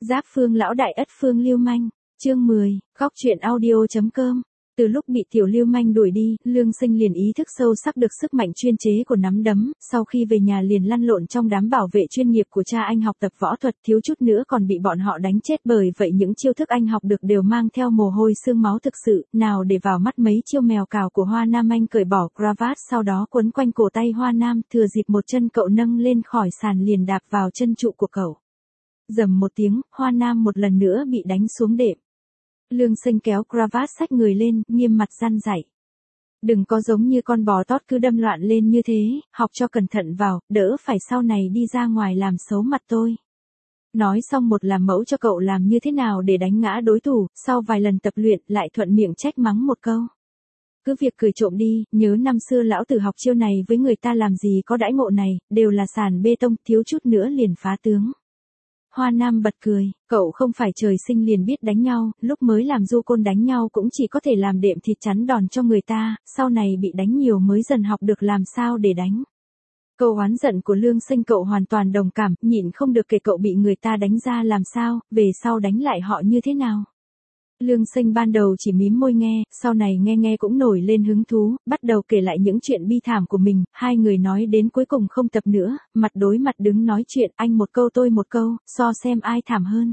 Giáp Phương lão đại ất phương lưu manh, chương 10, góc truyện audio.com. Từ lúc bị tiểu lưu manh đuổi đi, Lương Sinh liền ý thức sâu sắc được sức mạnh chuyên chế của nắm đấm, sau khi về nhà liền lăn lộn trong đám bảo vệ chuyên nghiệp của cha anh học tập võ thuật, thiếu chút nữa còn bị bọn họ đánh chết, bởi vậy những chiêu thức anh học được đều mang theo mồ hôi xương máu thực sự, nào để vào mắt mấy chiêu mèo cào của Hoa Nam. Anh cởi bỏ cravat sau đó quấn quanh cổ tay Hoa Nam, thừa dịp một chân cậu nâng lên khỏi sàn liền đạp vào chân trụ của cậu. Rầm một tiếng, Hoa Nam một lần nữa bị đánh xuống đệm. Lương Sinh kéo cravat xách người lên, nghiêm mặt răn dạy. Đừng có giống như con bò tót cứ đâm loạn lên như thế, học cho cẩn thận vào, đỡ phải sau này đi ra ngoài làm xấu mặt tôi. Nói xong một làm mẫu cho cậu làm như thế nào để đánh ngã đối thủ, sau vài lần tập luyện lại thuận miệng trách mắng một câu. Cứ việc cười trộm đi, nhớ năm xưa lão tử học chiêu này với người ta làm gì có đãi ngộ này, đều là sàn bê tông, thiếu chút nữa liền phá tướng. Hoa Nam bật cười, cậu không phải trời sinh liền biết đánh nhau, lúc mới làm du côn đánh nhau cũng chỉ có thể làm đệm thịt chắn đòn cho người ta, sau này bị đánh nhiều mới dần học được làm sao để đánh. Câu oán giận của Lương Sinh cậu hoàn toàn đồng cảm, nhịn không được kể cậu bị người ta đánh ra làm sao, về sau đánh lại họ như thế nào. Lương Sinh ban đầu chỉ mím môi nghe, sau này nghe cũng nổi lên hứng thú, bắt đầu kể lại những chuyện bi thảm của mình, hai người nói đến cuối cùng không tập nữa, mặt đối mặt đứng nói chuyện, anh một câu tôi một câu, so xem ai thảm hơn.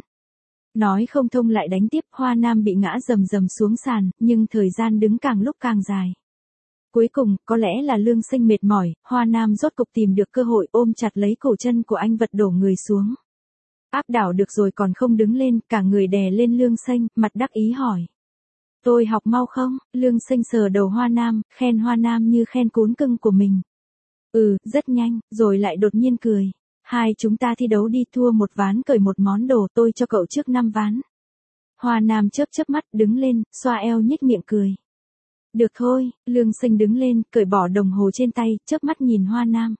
Nói không thông lại đánh tiếp, Hoa Nam bị ngã rầm rầm xuống sàn, nhưng thời gian đứng càng lúc càng dài. Cuối cùng, có lẽ là Lương Sinh mệt mỏi, Hoa Nam rốt cục tìm được cơ hội ôm chặt lấy cổ chân của anh vật đổ người xuống. Áp đảo được rồi còn không đứng lên, cả người đè lên Lương Sinh, mặt đắc ý hỏi. Tôi học mau không? Lương Sinh sờ đầu Hoa Nam, khen Hoa Nam như khen cún cưng của mình. Rất nhanh, rồi lại đột nhiên cười. Hai chúng ta thi đấu đi, thua một ván cởi một món đồ, tôi cho cậu trước 5 ván. Hoa Nam chớp mắt, đứng lên, xoa eo nhếch miệng cười. Được thôi, Lương Sinh đứng lên, cởi bỏ đồng hồ trên tay, chớp mắt nhìn Hoa Nam.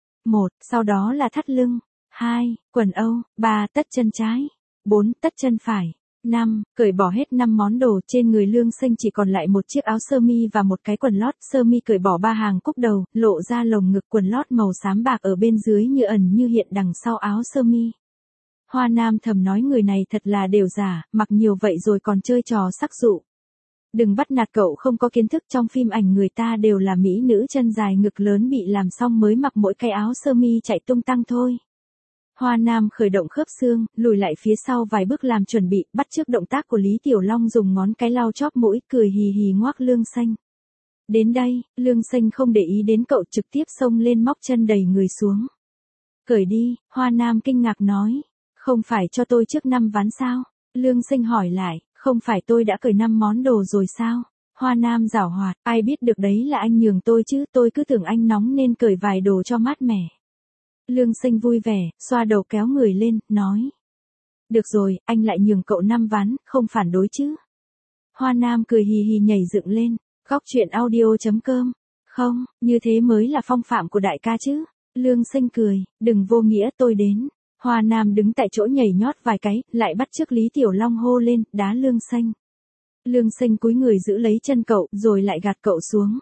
1, sau đó là thắt lưng. 2, quần âu, 3, tất chân trái, 4, tất chân phải, 5, cởi bỏ hết 5 món đồ, trên người Lương Sinh chỉ còn lại một chiếc áo sơ mi và một cái quần lót, sơ mi cởi bỏ 3 hàng cúc đầu, lộ ra lồng ngực, quần lót màu xám bạc ở bên dưới như ẩn như hiện đằng sau áo sơ mi. Hoa Nam thầm nói người này thật là đều giả, mặc nhiều vậy rồi còn chơi trò sắc dụ. Đừng bắt nạt cậu không có kiến thức, trong phim ảnh người ta đều là mỹ nữ chân dài ngực lớn bị làm xong mới mặc mỗi cái áo sơ mi chạy tung tăng thôi. Hoa Nam khởi động khớp xương, lùi lại phía sau vài bước làm chuẩn bị, bắt chước động tác của Lý Tiểu Long dùng ngón cái lau chóp mũi, cười hì hì ngoác Lương Sinh. Đến đây, Lương Sinh không để ý đến cậu, trực tiếp xông lên móc chân đẩy người xuống. Cởi đi, Hoa Nam kinh ngạc nói. Không phải cho tôi trước 5 ván sao? Lương Sinh hỏi lại, không phải tôi đã cởi 5 món đồ rồi sao? Hoa Nam giảo hoạt, ai biết được đấy là anh nhường tôi chứ, tôi cứ tưởng anh nóng nên cởi vài đồ cho mát mẻ. Lương Sinh vui vẻ, xoa đầu kéo người lên, nói. Được rồi, anh lại nhường cậu 5 ván, không phản đối chứ. Hoa Nam cười hì hì nhảy dựng lên, góc truyện audio.com. Không, như thế mới là phong phạm của đại ca chứ. Lương Sinh cười, đừng vô nghĩa, tôi đến. Hoa Nam đứng tại chỗ nhảy nhót vài cái, lại bắt chước Lý Tiểu Long hô lên, đá Lương Sinh. Lương Sinh cúi người giữ lấy chân cậu, rồi lại gạt cậu xuống.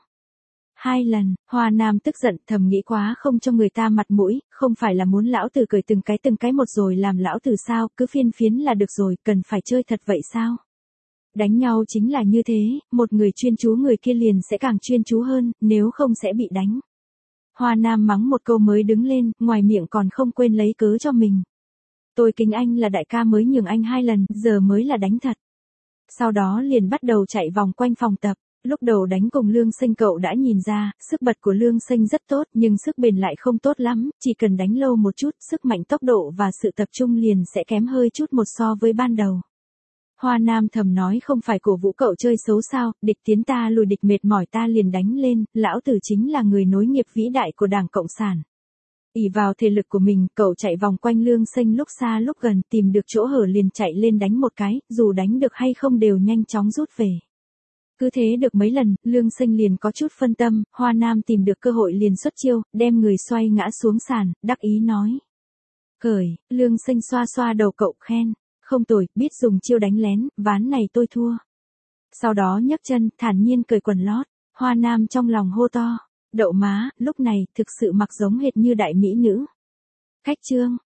2 lần, Hoa Nam tức giận, thầm nghĩ quá không cho người ta mặt mũi, không phải là muốn lão tử cởi từng cái một rồi làm lão tử sao, cứ phiên phiến là được rồi, cần phải chơi thật vậy sao? Đánh nhau chính là như thế, một người chuyên chú người kia liền sẽ càng chuyên chú hơn, nếu không sẽ bị đánh. Hoa Nam mắng một câu mới đứng lên, ngoài miệng còn không quên lấy cớ cho mình. Tôi kính anh là đại ca mới nhường anh 2 lần, giờ mới là đánh thật. Sau đó liền bắt đầu chạy vòng quanh phòng tập. Lúc đầu đánh cùng Lương Sinh cậu đã nhìn ra, sức bật của Lương Sinh rất tốt nhưng sức bền lại không tốt lắm, chỉ cần đánh lâu một chút, sức mạnh tốc độ và sự tập trung liền sẽ kém hơi chút một so với ban đầu. Hoa Nam thầm nói không phải cổ vũ cậu chơi xấu sao, địch tiến ta lùi địch mệt mỏi ta liền đánh lên, lão tử chính là người nối nghiệp vĩ đại của Đảng Cộng sản. Ỷ vào thể lực của mình, cậu chạy vòng quanh Lương Sinh lúc xa lúc gần, tìm được chỗ hở liền chạy lên đánh một cái, dù đánh được hay không đều nhanh chóng rút về. Cứ thế được mấy lần, Lương Sinh liền có chút phân tâm, Hoa Nam tìm được cơ hội liền xuất chiêu, đem người xoay ngã xuống sàn, đắc ý nói. Cởi, Lương Sinh xoa xoa đầu cậu khen, không tồi, biết dùng chiêu đánh lén, ván này tôi thua. Sau đó nhấc chân, thản nhiên cởi quần lót, Hoa Nam trong lòng hô to, đậu má, lúc này, thực sự mặc giống hệt như đại mỹ nữ. Khách trương,